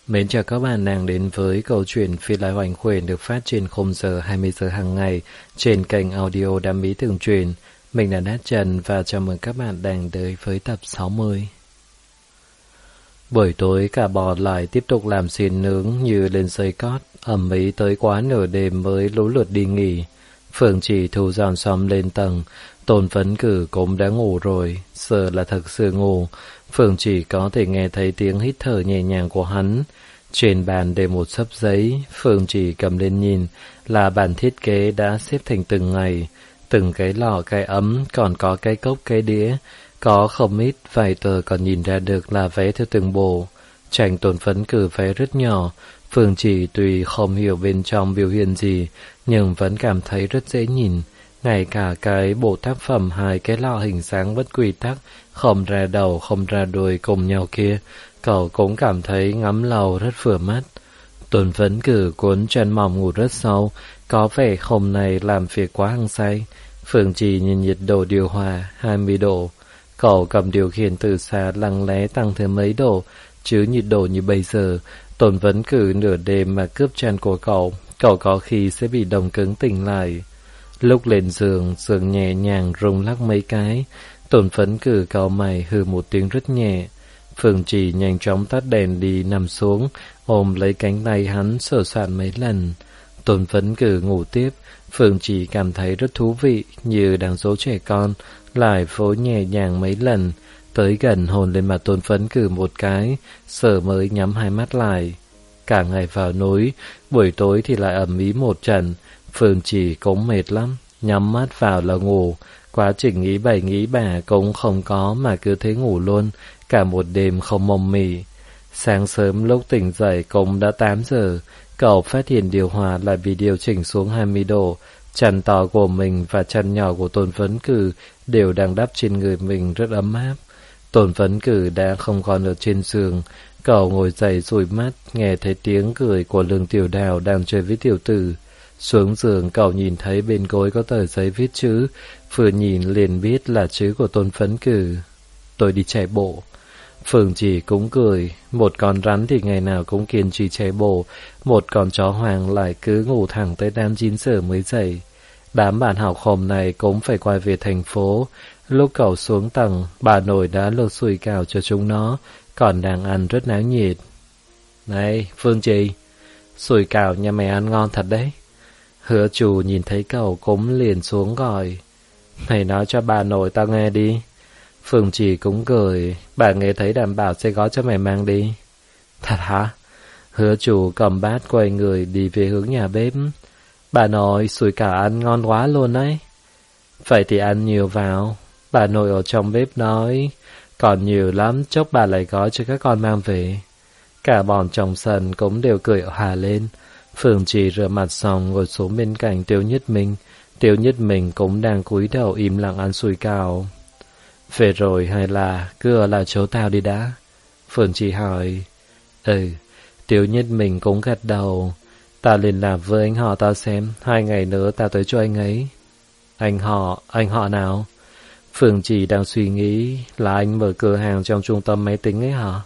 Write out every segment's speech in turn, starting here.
Mến chào các bạn đang đến với câu chuyện Phi Lai Hoành Khuyển được phát trên khung giờ 20 giờ hàng ngày trên kênh audio Đam Mỹ Tường Truyền. Mình là Nát Trần và chào mừng các bạn đang tới với tập 60. Buổi tối cả bò lại tiếp tục làm xiên nướng như lên dây cót, ầm ĩ tới quá nửa đêm mới lũ lượt đi nghỉ. Phượng Chỉ thu dọn xong lên tầng, Tôn Phấn Cử cũng đã ngủ rồi, giờ là thực sự ngủ. Phượng Chỉ có thể nghe thấy tiếng hít thở nhẹ nhàng của hắn. Trên bàn để một xấp giấy, Phượng Chỉ cầm lên nhìn, là bản thiết kế đã xếp thành từng ngày. Từng cái lọ cái ấm, còn có cái cốc cái đĩa, có không ít vài tờ còn nhìn ra được là vẽ theo từng bộ. Tranh Tôn Phấn Cử vẽ rất nhỏ, Phượng Chỉ tuy không hiểu bên trong biểu hiện gì, nhưng vẫn cảm thấy rất dễ nhìn. Ngay cả cái bộ tác phẩm hai cái lọ hình dáng bất quy tắc, không ra đầu không ra đuôi cùng nhau kia, cậu cũng cảm thấy ngắm lầu rất vừa mắt. Tôn Phấn Cử cuốn chân mỏng ngủ rất sâu, có vẻ hôm nay làm việc quá hăng say. Phượng Chỉ nhìn nhiệt độ điều hòa 20 độ. Cậu cầm điều khiển từ xa lặng lẽ tăng thêm mấy độ, chứ nhiệt độ như bây giờ, Tôn Phấn Cử nửa đêm mà cướp chăn của cậu có khi sẽ bị đông cứng tỉnh lại. Lúc lên giường, giường nhẹ nhàng rung lắc mấy cái, Tôn Phấn Cử cau mày hừ một tiếng rất nhẹ. Phượng Chỉ nhanh chóng tắt đèn đi nằm xuống, ôm lấy cánh tay hắn sờ soạn mấy lần. Tôn Phấn Cử ngủ tiếp, Phượng Chỉ cảm thấy rất thú vị, như đang dỗ trẻ con, lại phối nhẹ nhàng mấy lần, tới gần hôn lên mặt Tôn Phấn Cử một cái, sở mới nhắm hai mắt lại. Cả ngày vào núi, buổi tối thì lại ầm ĩ một trận, Phượng Chỉ cũng mệt lắm, nhắm mắt vào là ngủ, quá trình nghĩ bậy nghĩ bạ cũng không có mà cứ thế ngủ luôn, cả một đêm không mộng mị. Sáng sớm lúc tỉnh dậy cũng đã 8 giờ, cậu phát hiện điều hòa lại bị điều chỉnh xuống 20 độ, chăn to của mình và chăn nhỏ của Tôn Phấn Cử đều đang đắp trên người mình rất ấm áp. Tôn Phấn Cử đã không còn ở trên giường, cậu ngồi dậy dụi mắt, nghe thấy tiếng cười của Lương Tiểu Đào đang chơi với tiểu tử. Xuống giường cậu nhìn thấy bên gối có tờ giấy viết chữ, vừa nhìn liền biết là chữ của Tôn Phấn Cử. Tôi đi chạy bộ. Phượng Chỉ cũng cười, một con rắn thì ngày nào cũng kiên trì chạy bộ, một con chó hoang lại cứ ngủ thẳng tới 8-9 giờ mới dậy. Đám bạn học hôm này cũng phải quay về thành phố. Lúc cậu xuống tầng, bà nội đã luộc sủi cảo cho chúng nó, còn đang ăn rất náo nhiệt. Này, Phương Chỉ, sủi cảo nhà mày ăn ngon thật đấy. Hứa Chủ nhìn thấy cậu cũng liền xuống gọi. Mày nói cho bà nội tao nghe đi. Phương Chỉ cũng cười, bà nghe thấy đảm bảo sẽ gói cho mày mang đi. Thật hả? Hứa Chủ cầm bát quay người đi về hướng nhà bếp. Bà nội, sủi cảo ăn ngon quá luôn đấy. Vậy thì ăn nhiều vào. Bà nội ở trong bếp nói, còn nhiều lắm, chốc bà lại gói cho các con mang về. Cả bọn trong sân cũng đều cười hòa lên. Phương Chỉ rửa mặt xong ngồi xuống bên cạnh Tiêu Nhất Minh. Tiêu Nhất Minh cũng đang cúi đầu im lặng ăn sủi cảo. Về rồi hay là cứ ở lại chỗ tao đi đã? Phương Chỉ hỏi. Tiêu Nhất Minh cũng gật đầu. Tao liên lạc với anh họ tao xem, 2 ngày nữa tao tới cho anh ấy. Anh họ nào? Phương Chỉ đang suy nghĩ là anh mở cửa hàng trong trung tâm máy tính ấy hả?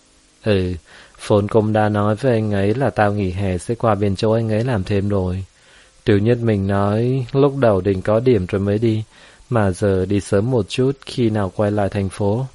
Phồn cũng đã nói với anh ấy là tao nghỉ hè sẽ qua bên chỗ anh ấy làm thêm rồi. Tiêu Nhất Minh nói lúc đầu định có điểm rồi mới đi, mà giờ đi sớm một chút, khi nào quay lại thành phố.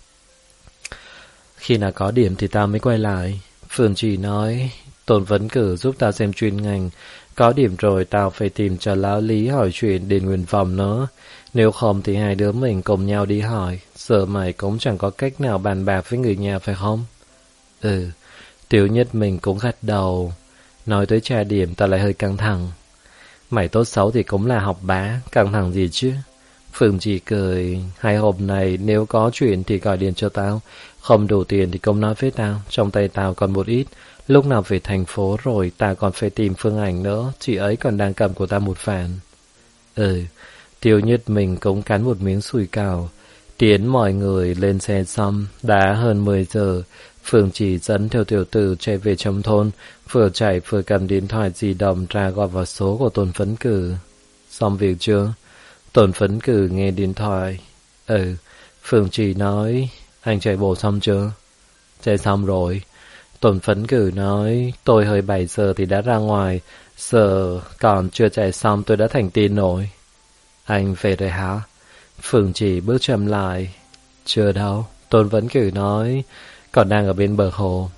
Khi nào có điểm thì tao mới quay lại. Phương Chỉ nói, Tôn Phấn Cử giúp tao xem chuyên ngành, có điểm rồi tao phải tìm cho lão Lý hỏi chuyện đến nguyện vọng nữa. Nếu không thì hai đứa mình cùng nhau đi hỏi, giờ mày cũng chẳng có cách nào bàn bạc với người nhà phải không? Tiêu Nhất Minh cũng gật đầu. Nói tới tra điểm tao lại hơi căng thẳng. Mày tốt xấu thì cũng là học bá, căng thẳng gì chứ? Phương Chỉ cười, 2 hôm này nếu có chuyện thì gọi điện cho tao, không đủ tiền thì cũng nói với tao, trong tay tao còn một ít, lúc nào về thành phố rồi tao còn phải tìm Phương Ảnh nữa, chị ấy còn đang cầm của tao một vạn. Tiêu Nhất Mình cũng cắn một miếng sủi cảo. Tiến mọi người lên xe xong, đã hơn 10 giờ, Phương Chỉ dẫn theo tiểu tử chạy về trong thôn, vừa chạy vừa cầm điện thoại di động ra gọi vào số của Tôn Phấn Cử. Xong việc chưa? Tôn Phấn Cử nghe điện thoại. Phương Chỉ nói, anh chạy bộ xong chưa? Chạy xong rồi. Tôn phấn cử nói, tôi hơi 7 giờ thì đã ra ngoài, giờ còn chưa chạy xong tôi đã thành tin rồi. Anh về rồi hả? Phương Chỉ bước chậm lại. Chưa đâu, Tôn Vấn Cử nói, còn đang ở bên bờ hồ.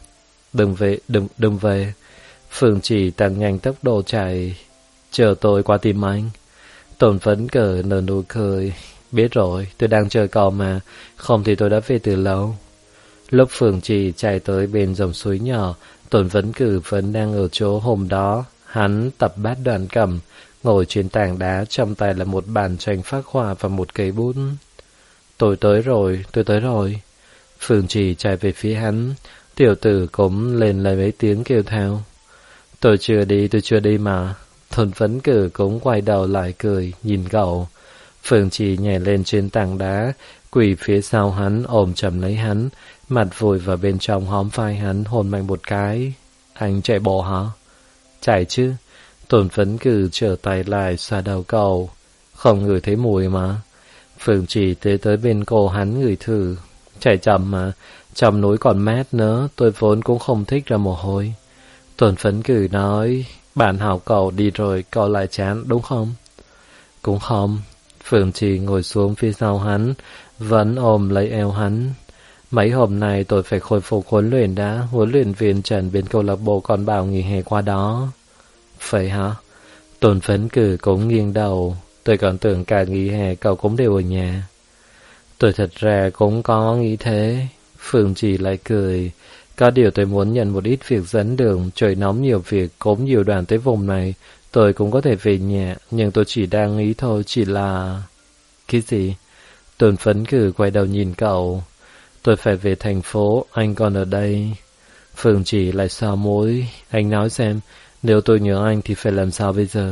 Đừng về. Phương Chỉ tăng nhanh tốc độ chạy. Chờ tôi qua tìm anh. Tôn Vấn Cử nở nụ cười. Biết rồi, tôi đang chờ cậu mà, không thì tôi đã về từ lâu. Lúc Phương Chỉ chạy tới bên dòng suối nhỏ, Tôn Vấn Cử vẫn đang ở chỗ hôm đó. Hắn tập bát đoàn cầm, ngồi trên tảng đá, trong tay là một bàn tranh phác họa và một cây bút. Tôi tới rồi. Phương Chỉ chạy về phía hắn, tiểu tử cũng lên lấy mấy tiếng kêu theo. Tôi chưa đi mà. Tôn Vấn Cử cũng quay đầu lại cười, nhìn cậu. Phương Chỉ nhảy lên trên tảng đá, quỳ phía sau hắn, ôm chầm lấy hắn, mặt vùi vào bên trong hóm vai hắn, hôn mạnh một cái. Anh chạy bộ hả? Chạy chứ. Tôn Vấn Cử trở tay lại xoa đầu cậu. Không ngửi thấy mùi mà. Phương Chỉ tới bên cổ hắn ngửi thử. Chạy chậm mà, trong núi còn mát nữa, tôi vốn cũng không thích ra mồ hôi. Tôn Vấn Cử nói, bạn học cậu đi rồi, cậu lại chán đúng không? Cũng không. Phương Chỉ ngồi xuống phía sau hắn, vẫn ôm lấy eo hắn. Mấy hôm nay tôi phải khôi phục huấn luyện đã, huấn luyện viên Trần bên câu lạc bộ còn bảo nghỉ hè qua đó. Vậy hả? Tôn Vấn Cử cũng nghiêng đầu. Tôi còn tưởng cả nghỉ hè cậu cũng đều ở nhà. Tôi thật ra cũng có nghĩ thế. Phương Chỉ lại cười. Có điều tôi muốn nhận một ít việc dẫn đường. Trời nóng nhiều việc, cũng nhiều đoàn tới vùng này. Tôi cũng có thể về nhà, nhưng tôi chỉ đang nghĩ thôi, chỉ là... Cái gì? Tôn Vấn Cử quay đầu nhìn cậu. Tôi phải về thành phố, anh còn ở đây. Phương Chỉ lại xoa mũi. Anh nói xem, nếu tôi nhớ anh thì phải làm sao bây giờ?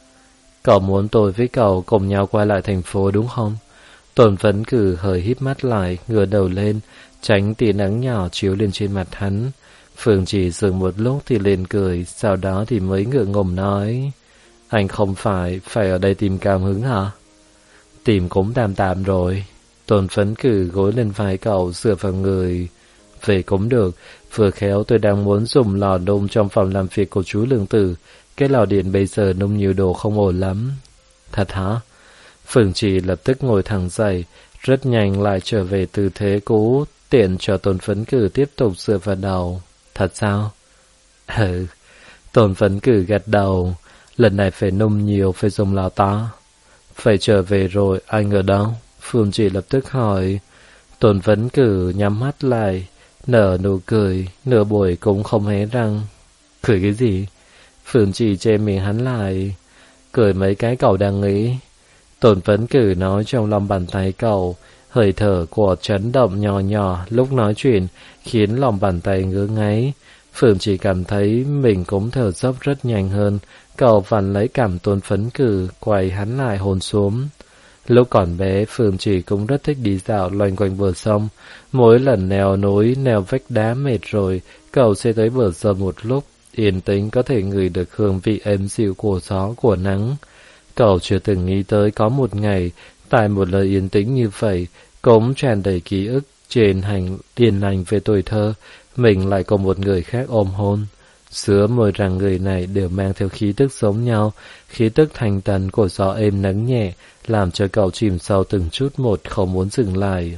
Cậu muốn tôi với cậu cùng nhau quay lại thành phố đúng không? Tôn Vấn Cử hơi híp mắt lại, ngửa đầu lên, tránh tia nắng nhỏ chiếu lên trên mặt hắn. Phương Chỉ dừng một lúc thì lên cười, sau đó thì mới ngượng ngùng nói. Anh không phải ở đây tìm cảm hứng hả? Tìm cũng tạm rồi. Tôn Vấn Cử gối lên vai cậu, dựa vào người. Về cũng được, vừa khéo tôi đang muốn dùng lò nung trong phòng làm việc của chú Lương Tử. Cái lò điện bây giờ nung nhiều đồ không ổn lắm. Thật hả? Phương Chỉ lập tức ngồi thẳng dậy, rất nhanh lại trở về tư thế cũ, tiện cho Tôn Vấn Cử tiếp tục dựa vào đầu. Thật sao? Ừ. Tôn Vấn Cử gật đầu. Lần này phải nung nhiều, phải dùng lò to. Phải trở về rồi, anh ở đâu? Phương Chỉ lập tức hỏi. Tôn Vấn Cử nhắm mắt lại, nở nụ cười, nửa buổi cũng không hé răng. Cười cái gì? Phương Chỉ che miệng hắn lại. Cười mấy cái cậu đang nghĩ. Tôn Vấn Cử nói trong lòng bàn tay cậu, hơi thở của chấn động nhỏ nhỏ lúc nói chuyện, khiến lòng bàn tay ngứa ngáy. Phương Chỉ cảm thấy mình cũng thở dốc rất nhanh hơn, cậu vặn lấy cằm Tôn Vấn Cử, quay hắn lại hôn xuống. Lúc còn bé, Phương Chỉ cũng rất thích đi dạo loanh quanh bờ sông. Mỗi lần leo núi, leo vách đá mệt rồi, cậu sẽ tới bờ sông một lúc, yên tĩnh có thể ngửi được hương vị êm dịu của gió, của nắng. Cậu chưa từng nghĩ tới có một ngày, tại một nơi yên tĩnh như vậy, cũng tràn đầy ký ức trên hành điền lành về tuổi thơ, mình lại có một người khác ôm hôn. Giữa môi rằng người này đều mang theo khí tức giống nhau, khí tức thanh tần của gió êm nắng nhẹ, làm cho cậu chìm sâu từng chút một, không muốn dừng lại.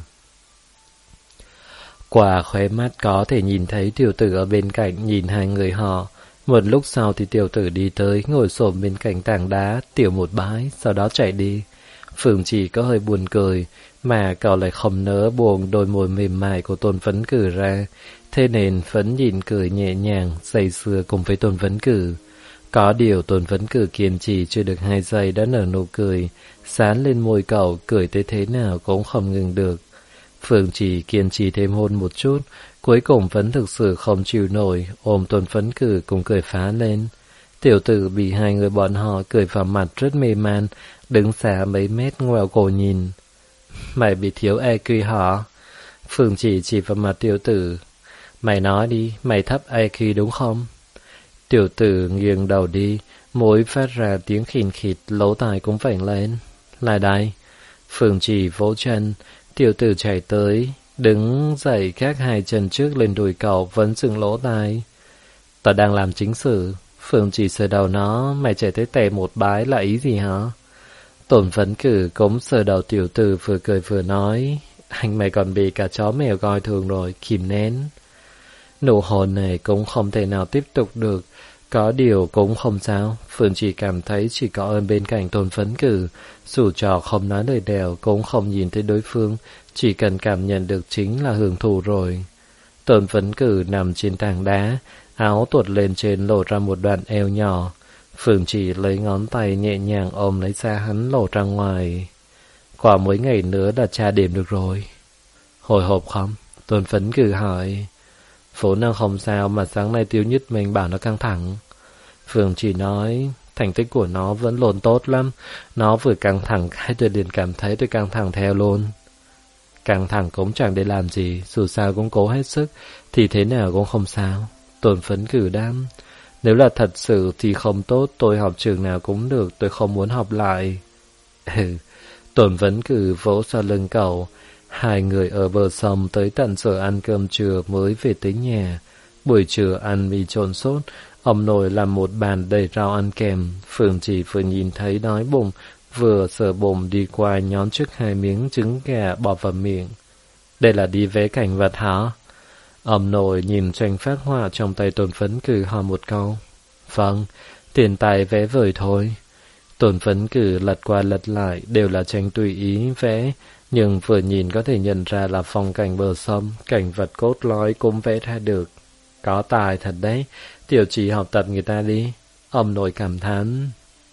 Qua khóe mắt có thể nhìn thấy tiểu tử ở bên cạnh nhìn hai người họ. Một lúc sau thì tiểu tử đi tới, ngồi xổm bên cạnh tảng đá, tiểu một bái, sau đó chạy đi. Phương Chỉ có hơi buồn cười, mà cậu lại không nỡ buông đôi môi mềm mại của Tôn Vấn Cử ra, thế nên vẫn nhìn cười nhẹ nhàng, say sưa cùng với Tôn Vấn Cử. Có điều Tôn Vấn Cử kiên trì chưa được 2 giây đã nở nụ cười, sán lên môi cậu, cười tới thế nào cũng không ngừng được. Phương Chỉ kiên trì thêm hôn một chút, cuối cùng vẫn thực sự không chịu nổi, ôm Tôn Vấn Cử cùng cười phá lên. Tiểu tử bị hai người bọn họ cười vào mặt rất mê man, đứng xa mấy mét ngoẹo cổ nhìn. Mày bị thiếu EQ hả? Phương chỉ vào mặt tiểu tử. Mày nói đi, mày thấp EQ đúng không? Tiểu tử nghiêng đầu đi, môi phát ra tiếng khìn khịt, lỗ tai cũng vểnh lên. Lại đây. Phương chỉ vỗ chân, tiểu tử chạy tới, đứng dậy gác hai chân trước lên đùi cậu vẫn dựng lỗ tai. Tao đang làm chính sự. Phương Chỉ sờ đầu nó, mày chạy tới tè một bái là ý gì hả? Tổn Vấn Cử cũng sờ đầu tiểu tử vừa cười vừa nói, anh mày còn bị cả chó mèo coi thường rồi, kìm nén. Nụ hôn này cũng không thể nào tiếp tục được, có điều cũng không sao. Phương Chỉ cảm thấy chỉ có ơn bên cạnh Tôn Vấn Cử, dù cho không nói lời đèo cũng không nhìn thấy đối phương, chỉ cần cảm nhận được chính là hưởng thụ rồi. Tôn Vấn Cử nằm trên tảng đá, áo tuột lên trên lộ ra một đoạn eo nhỏ. Phương Chỉ lấy ngón tay nhẹ nhàng ôm lấy da hắn lộ ra ngoài. Qua mấy ngày nữa là tra điểm được rồi. Hồi hộp không? Tôn Vấn Cử hỏi. Vốn đang không sao mà sáng nay Tiêu Nhất mình bảo nó căng thẳng. Phương Chỉ nói, thành tích của nó vẫn luôn tốt lắm. Nó vừa căng thẳng cái tôi liền cảm thấy tôi căng thẳng theo luôn. Căng thẳng cũng chẳng để làm gì, dù sao cũng cố hết sức, thì thế nào cũng không sao. Tôn Vấn Cử đam. Nếu là thật sự thì không tốt, tôi học trường nào cũng được, tôi không muốn học lại. Tôn Vấn Cử vỗ sau lưng cậu. Hai người ở bờ sông tới tận giờ ăn cơm trưa mới về tới nhà. Buổi trưa ăn mì trộn sốt, ông nội làm một bàn đầy rau ăn kèm. Phương Chỉ vừa nhìn thấy đói bụng, vừa sờ bụng đi qua nhón trước hai miếng trứng gà bỏ vào miệng. Đây là đi vẽ cảnh vật hả? Ông nội nhìn tranh phác họa trong tay Tôn Vấn Cử hỏi một câu. Vâng, tiền tài vẽ vời thôi. Tôn Vấn Cử lật qua lật lại đều là tranh tùy ý vẽ, nhưng vừa nhìn có thể nhận ra là phong cảnh bờ sông, cảnh vật cốt lõi cũng vẽ ra được. Có tài thật đấy, Tiểu Chỉ học tập người ta đi. Ông nội cảm thán.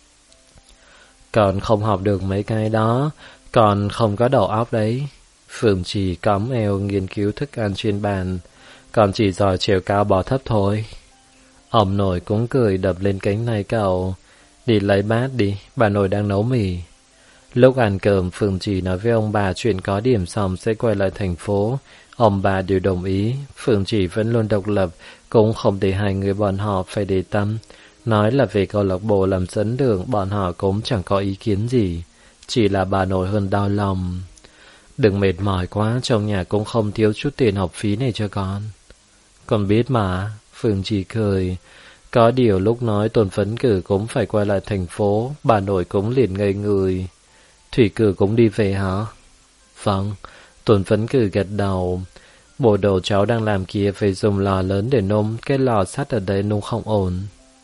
Còn không học được mấy cái đó, còn không có đầu óc đấy. Phương Chỉ cõng eo nghiên cứu thức ăn trên bàn, còn chỉ giỏi trèo cao bò thấp thôi. Ông nội cũng cười đập lên cánh tay cậu. Đi lấy bát đi, bà nội đang nấu mì. Lúc ăn cơm, Phương Chỉ nói với ông bà chuyện có điểm xong sẽ quay lại thành phố. Ông bà đều đồng ý. Phương Chỉ vẫn luôn độc lập, cũng không để hai người bọn họ phải để tâm. Nói là về câu lạc bộ làm dẫn đường, bọn họ cũng chẳng có ý kiến gì. Chỉ là bà nội hơn đau lòng. Đừng mệt mỏi quá, trong nhà cũng không thiếu chút tiền học phí này cho con. Con biết mà, Phương Chỉ cười. Có điều lúc nói Tôn Vấn Cử cũng phải quay lại thành phố, bà nội cũng liền ngây người. Thủy Cử cũng đi về hả? Vâng, Tôn Vấn Cử gật đầu. Bộ đồ cháu đang làm kia phải dùng lò lớn để nung, cái lò sắt ở đây nung không ổn.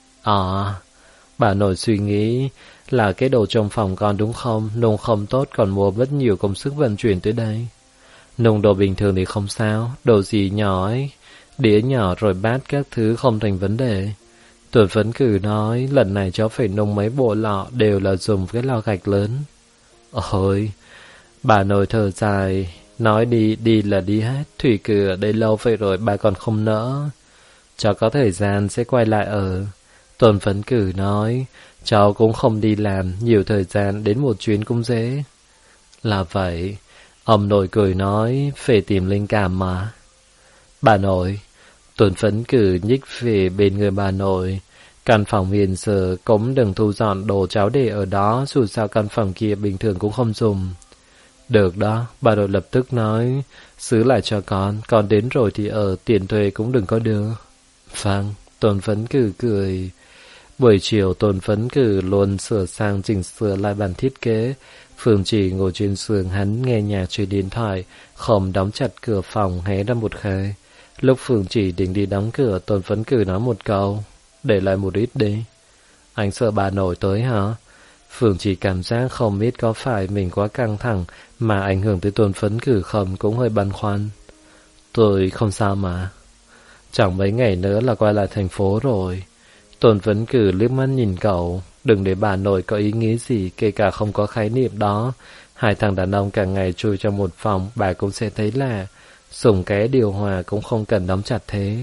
Bà nội suy nghĩ là cái đồ trong phòng con đúng không? Nung không tốt còn mua rất nhiều công sức vận chuyển tới đây. Nung đồ bình thường thì không sao, đồ gì nhỏ ấy, đĩa nhỏ rồi bát các thứ không thành vấn đề. Tôn Vấn Cử nói lần này cháu phải nung mấy bộ lọ đều là dùng cái lò gạch lớn. Ôi, bà nội thở dài, nói đi là đi hết, Thủy Cử ở đây lâu vậy rồi bà còn không nỡ. Cháu có thời gian sẽ quay lại ở. Tôn Vấn Cử nói, cháu cũng không đi làm, nhiều thời gian đến một chuyến cũng dễ. Là vậy, ông nội cười nói, phải tìm linh cảm mà. Bà nội, Tôn Vấn Cử nhích về bên người bà nội. Căn phòng hiện giờ cũng đừng thu dọn đồ cháu để ở đó, dù sao căn phòng kia bình thường cũng không dùng. Được đó, bà nội lập tức nói, xứ lại cho con đến rồi thì ở, tiền thuê cũng đừng có đưa. Vâng, Tôn Vấn Cử cười. Buổi chiều Tôn Vấn Cử luôn sửa sang chỉnh sửa lại bản thiết kế. Phương Chỉ ngồi trên giường hắn nghe nhạc chơi điện thoại, không đóng chặt cửa phòng hé ra một khe. Lúc Phương Chỉ định đi đóng cửa, Tôn Vấn Cử nói một câu, để lại một ít đi. Anh sợ bà nội tới hả? Phương Chỉ cảm giác không biết có phải mình quá căng thẳng mà ảnh hưởng tới Tôn Vấn Cử không, cũng hơi băn khoăn. Tôi không sao mà. Chẳng mấy ngày nữa là quay lại thành phố rồi. Tôn Vấn Cử liếc mắt nhìn cậu. Đừng để bà nội có ý nghĩ gì, kể cả không có khái niệm đó. Hai thằng đàn ông cả ngày chui trong một phòng, bà cũng sẽ thấy là dùng cái điều hòa cũng không cần đóng chặt thế.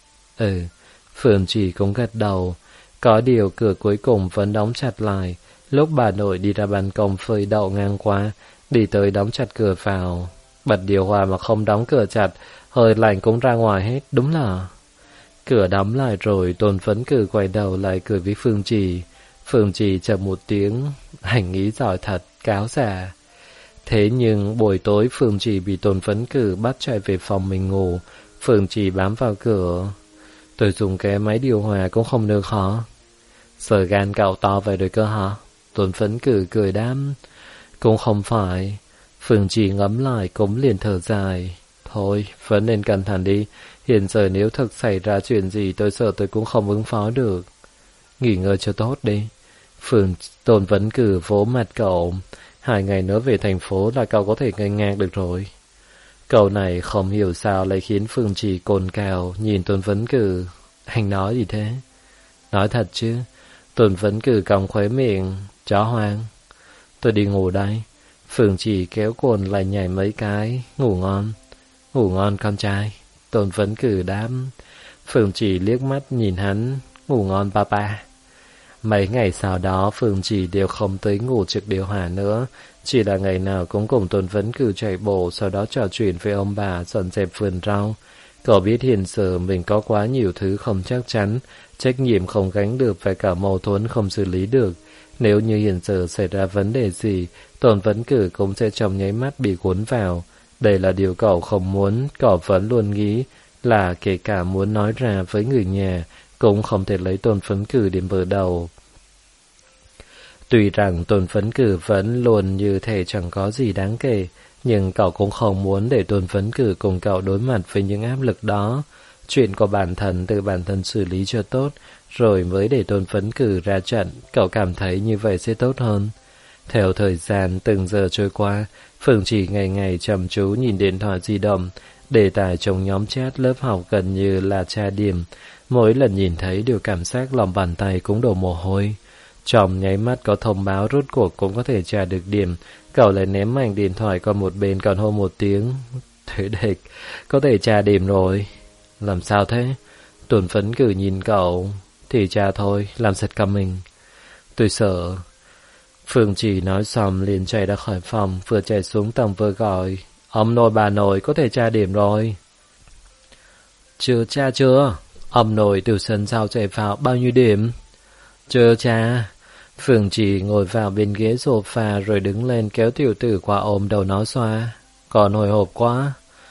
Phương Chỉ cũng gật đầu. Có điều cửa cuối cùng vẫn đóng chặt lại. Lúc bà nội đi ra ban công phơi đậu ngang qua, đi tới đóng chặt cửa vào. Bật điều hòa mà không đóng cửa chặt, hơi lạnh cũng ra ngoài hết, đúng là. Cửa đóng lại rồi, Tôn Vấn Cử quay đầu lại cười với Phương Chỉ. Phương Chỉ chậm một tiếng, anh nghĩ giỏi thật, cáo già. Thế nhưng buổi tối Phương Trì bị Tôn Phấn Cử bắt chạy về phòng mình ngủ. Phương Trì bám vào cửa. Tôi dùng cái máy điều hòa cũng không được hả? Giờ gan cậu to vậy rồi cơ hả? Tôn Phấn Cử cười đám. Cũng không phải. Phương Trì ngẫm lại cũng liền thở dài. Thôi, vẫn nên cẩn thận đi. Hiện giờ nếu thực xảy ra chuyện gì tôi sợ tôi cũng không ứng phó được. Nghỉ ngơi cho tốt đi. Tôn Vấn Cử vỗ mặt cậu. 2 ngày nữa về thành phố là cậu có thể ngây ngang được rồi. Cậu này không hiểu sao lại khiến Phương Trì cồn cào nhìn Tôn Vấn Cử. Anh nói gì thế? Nói thật chứ. Tôn Vấn Cử còng khóe miệng. Chó hoang. Tôi đi ngủ đây. Phương Trì kéo quần lại nhảy mấy cái. Ngủ ngon. Ngủ ngon con trai. Tôn Vấn Cử đám. Phương Trì liếc mắt nhìn hắn. Ngủ ngon papa. Mấy ngày sau đó Phương Trì đều không tới ngủ trực điều hòa nữa. Chỉ là ngày nào cũng cùng Tôn Vấn Cử chạy bộ. Sau đó trò chuyện với ông bà dọn dẹp vườn rau. Cậu biết hiện giờ mình có quá nhiều thứ không chắc chắn. Trách nhiệm không gánh được và cả mâu thuẫn không xử lý được. Nếu như hiện giờ xảy ra vấn đề gì, Tôn Vấn Cử cũng sẽ trong nháy mắt bị cuốn vào. Đây là điều cậu không muốn. Cậu vẫn luôn nghĩ là kể cả muốn nói ra với người nhà cũng không thể lấy Tôn Vấn Cử điểm mở đầu. Tuy rằng Tôn Vấn Cử vẫn luôn như thể chẳng có gì đáng kể, nhưng cậu cũng không muốn để Tôn Vấn Cử cùng cậu đối mặt với những áp lực đó. Chuyện của bản thân tự bản thân xử lý cho tốt, rồi mới để Tôn Vấn Cử ra trận. Cậu cảm thấy như vậy sẽ tốt hơn. Theo thời gian từng giờ trôi qua, Phương Trì ngày ngày chăm chú nhìn điện thoại di động. Đề tài trong nhóm chat lớp học gần như là tra điểm. Mỗi lần nhìn thấy đều cảm giác lòng bàn tay cũng đổ mồ hôi. Trong nháy mắt có thông báo rốt cuộc cũng có thể tra được điểm. Cậu lại ném mạnh điện thoại qua một bên còn hô một tiếng. Thế địch, có thể tra điểm rồi. Làm sao thế? Tôn Vấn Cử nhìn cậu. Thì tra thôi, làm sạch cả mình. Tôi sợ. Phương Trì nói xong liền chạy ra khỏi phòng, vừa chạy xuống tầng vừa gọi. Ông nội bà nội có thể tra điểm rồi. Chưa tra chưa? Ông nội từ sân sau chạy vào bao nhiêu điểm? Chưa tra. Phương Trì ngồi vào bên ghế sofa rồi đứng lên kéo tiểu tử qua ôm đầu nó xoa. Còn hồi hộp quá.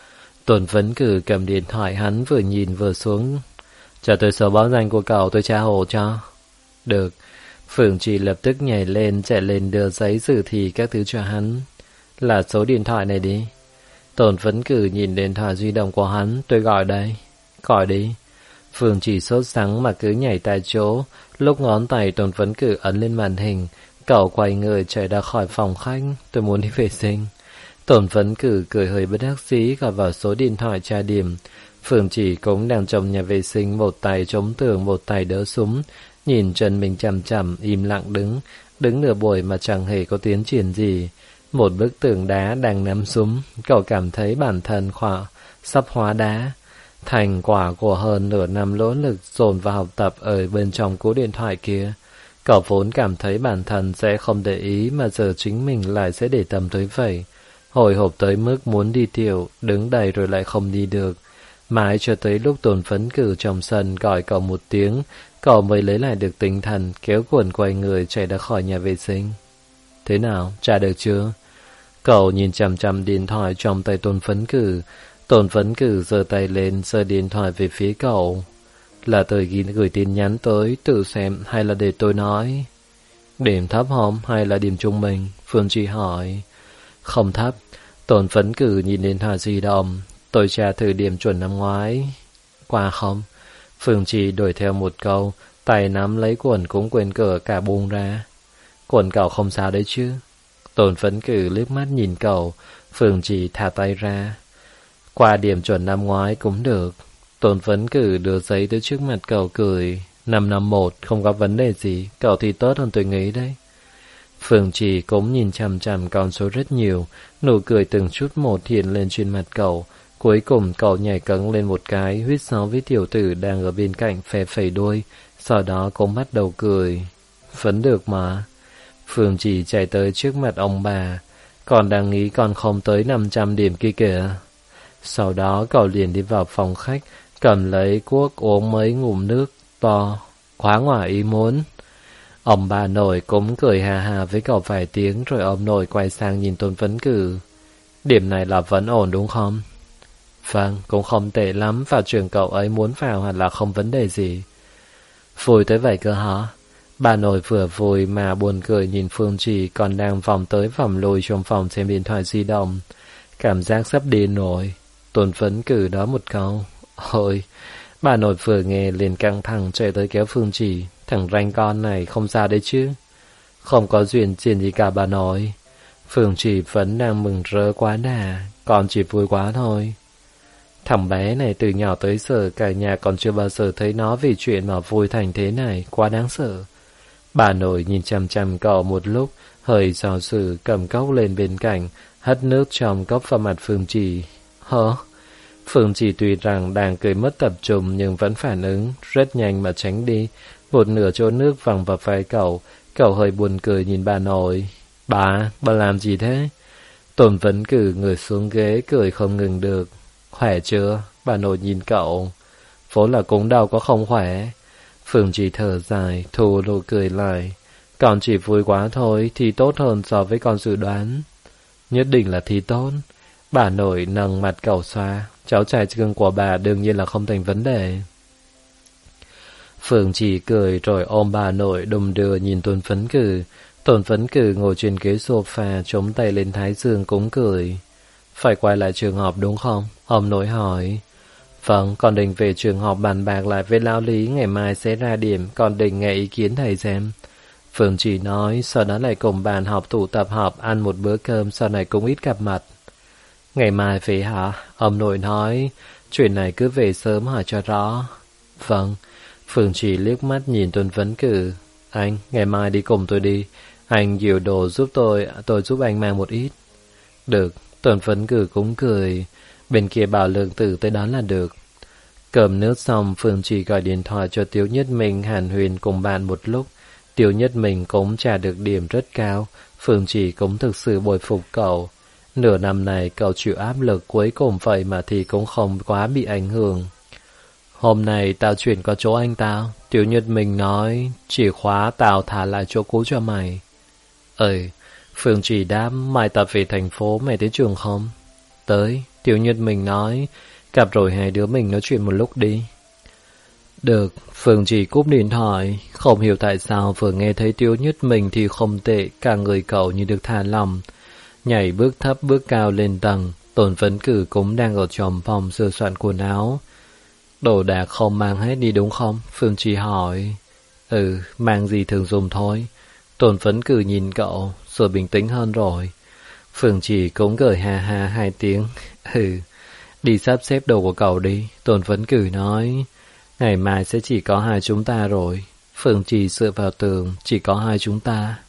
Tôn Vấn Cử cầm điện thoại hắn vừa nhìn vừa xuống. Cho tôi số báo danh của cậu tôi tra hộ cho. Được. Phương Trì lập tức nhảy lên chạy lên đưa giấy dự thi các thứ cho hắn. Là số điện thoại này đi. Tôn Vấn Cử nhìn điện thoại di động của hắn. Tôi gọi đây. Gọi đi. Phương Trì sốt sắng mà cứ nhảy tại chỗ. Lúc ngón tay Tôn Vấn Cử ấn lên màn hình, cậu quay người chạy ra khỏi phòng khách. Tôi muốn đi vệ sinh. Tôn Vấn Cử cười hơi bất đắc dĩ gọi vào số điện thoại tra điểm. Phương Trì cũng đang trong nhà vệ sinh, một tay chống tường một tay đỡ súng, nhìn chân mình chằm chằm im lặng đứng nửa buổi mà chẳng hề có tiến triển gì. Một bức tường đá đang nắm súng, cậu cảm thấy bản thân sắp hóa đá. Thành quả của hơn nửa năm nỗ lực dồn vào học tập ở bên trong cú điện thoại kia. Cậu vốn cảm thấy bản thân sẽ không để ý mà giờ chính mình lại sẽ để tâm tới vậy. Hồi hộp tới mức muốn đi tiểu, đứng đầy rồi lại không đi được. Mãi cho tới lúc Tôn Vấn Cử trong sân gọi cậu một tiếng, cậu mới lấy lại được tinh thần, kéo quần quay người chạy ra khỏi nhà vệ sinh. Thế nào, trả được chưa? Cậu nhìn chằm chằm điện thoại trong tay Tôn Vấn Cử. Tôn Vấn Cử giơ tay lên, giơ điện thoại về phía cậu. Là tôi gửi tin nhắn tới, tự xem hay là để tôi nói? Điểm thấp không hay là điểm trung bình? Phương Trì hỏi. Không thấp. Tôn Vấn Cử nhìn điện thoại di động. Tôi tra thử điểm chuẩn năm ngoái. Qua không? Phương Trì đổi theo một câu, tay nắm lấy quần cũng quên cửa cả buông ra. Quần cậu không sao đấy chứ? Tôn Vấn Cử liếc mắt nhìn cậu. Phương Trì thả tay ra. Qua điểm chuẩn năm ngoái cũng được. Tôn Vấn Cử đưa giấy tới trước mặt cậu cười. 551 không có vấn đề gì, cậu thì tốt hơn tôi nghĩ đấy. Phương Trì cũng nhìn chằm chằm con số rất nhiều, nụ cười từng chút một hiện lên trên mặt cậu. Cuối cùng cậu nhảy cẫng lên một cái, huýt sáo với tiểu tử đang ở bên cạnh phe phẩy đuôi, sau đó cũng bắt đầu cười. Vẫn được mà. Phương Trì chạy tới trước mặt ông bà. Còn đang nghĩ còn không tới 500 điểm kia kìa. Sau đó cậu liền đi vào phòng khách, cầm lấy cuốc uống mấy ngụm nước to, quá ngoài ý muốn. Ông bà nội cũng cười hà hà với cậu vài tiếng rồi ông nội quay sang nhìn Tôn Phấn Cử. Điểm này là vẫn ổn đúng không? Vâng, cũng không tệ lắm, vào trường cậu ấy muốn vào hẳn là không vấn đề gì. Vui tới vậy cơ hả? Bà nội vừa vui mà buồn cười nhìn Phương Trì còn đang vòng tới vòng lui trong phòng xem điện thoại di động. Cảm giác sắp điên rồi. Tôn Phấn Cử đó một câu. Ôi, bà nội vừa nghe liền căng thẳng chạy tới kéo Phương Trì. Thằng ranh con này không sao đấy chứ. Không có duyên chuyện gì cả bà nội. Phương Trì vẫn đang mừng rỡ quá đà, còn chỉ vui quá thôi. Thằng bé này từ nhỏ tới giờ cả nhà còn chưa bao giờ thấy nó vì chuyện mà vui thành thế này, quá đáng sợ. Bà nội nhìn chằm chằm cậu một lúc, hơi do dự cầm cốc lên bên cạnh, hất nước trong cốc vào mặt Phương Trì. Hả? Phương Trì tuy rằng đang cười mất tập trung nhưng vẫn phản ứng, rất nhanh mà tránh đi. Một nửa chỗ nước văng vào vai cậu hơi buồn cười nhìn bà nội. Bà làm gì thế? Tôn Vấn Cử người xuống ghế cười không ngừng được. Khỏe chưa? Bà nội nhìn cậu. Vốn là cũng đâu có không khỏe. Phương Trì thở dài, thu nụ cười lại. Còn chỉ vui quá thôi, thì tốt hơn so với con dự đoán. Nhất định là thi tốt. Bà nội nâng mặt cậu xoa. Cháu trai cưng của bà đương nhiên là không thành vấn đề. Phương Trì cười rồi ôm bà nội đùng đưa nhìn Tôn Phấn Cử. Tôn Phấn Cử ngồi trên ghế sofa chống tay lên thái dương cũng cười. Phải quay lại trường học đúng không? Ông nội hỏi. Vâng, con định về trường học bàn bạc lại với lão lý, ngày mai sẽ ra điểm, con định nghe ý kiến thầy xem. Phương Trì nói, sau đó lại cùng bàn học tụ tập họp ăn một bữa cơm, sau này cũng ít gặp mặt. Ngày mai về hả? Ông nội nói, chuyện này cứ về sớm hỏi cho rõ. Vâng. Phương Trì liếc mắt nhìn Tôn Vấn Cử. Anh, ngày mai đi cùng tôi đi. Anh dìu đồ giúp tôi giúp anh mang một ít. Được, Tôn Vấn Cử cũng cười. Bên kia bảo Lượng Tử tới đón là được. Cơm nước xong, Phương Trì gọi điện thoại cho Tiếu Nhất Minh hàn huyên cùng bạn một lúc. Tiếu Nhất Minh cũng trả được điểm rất cao. Phương Trì cũng thực sự bồi phục cậu. Nửa năm này cậu chịu áp lực cuối cùng vậy mà thì cũng không quá bị ảnh hưởng. Hôm nay tao chuyển qua chỗ anh tao. Tiếu Nhất Minh nói, chìa khóa tao thả lại chỗ cũ cho mày. Phương Trì đáp, mai tao về thành phố, mày tới trường không? Tới. Tiếu Nhất Minh nói, gặp rồi hai đứa mình nói chuyện một lúc đi. Được. Phương Trì cúp điện thoại. Không hiểu tại sao vừa nghe thấy Tiếu Nhất Minh thì không tệ, cả người cậu như được thả lòng. Nhảy bước thấp bước cao lên tầng. Tôn Vấn Cử cũng đang ở trong phòng sửa soạn quần áo. Đồ đạc không mang hết đi đúng không? Phương Trì hỏi. Mang gì thường dùng thôi. Tôn Vấn Cử nhìn cậu, rồi bình tĩnh hơn rồi. Phương Trì cũng cười ha ha hai tiếng. Đi sắp xếp đồ của cậu đi. Tôn Vấn Cử nói. Ngày mai sẽ chỉ có hai chúng ta rồi. Phương Trì dựa vào tường, chỉ có hai chúng ta.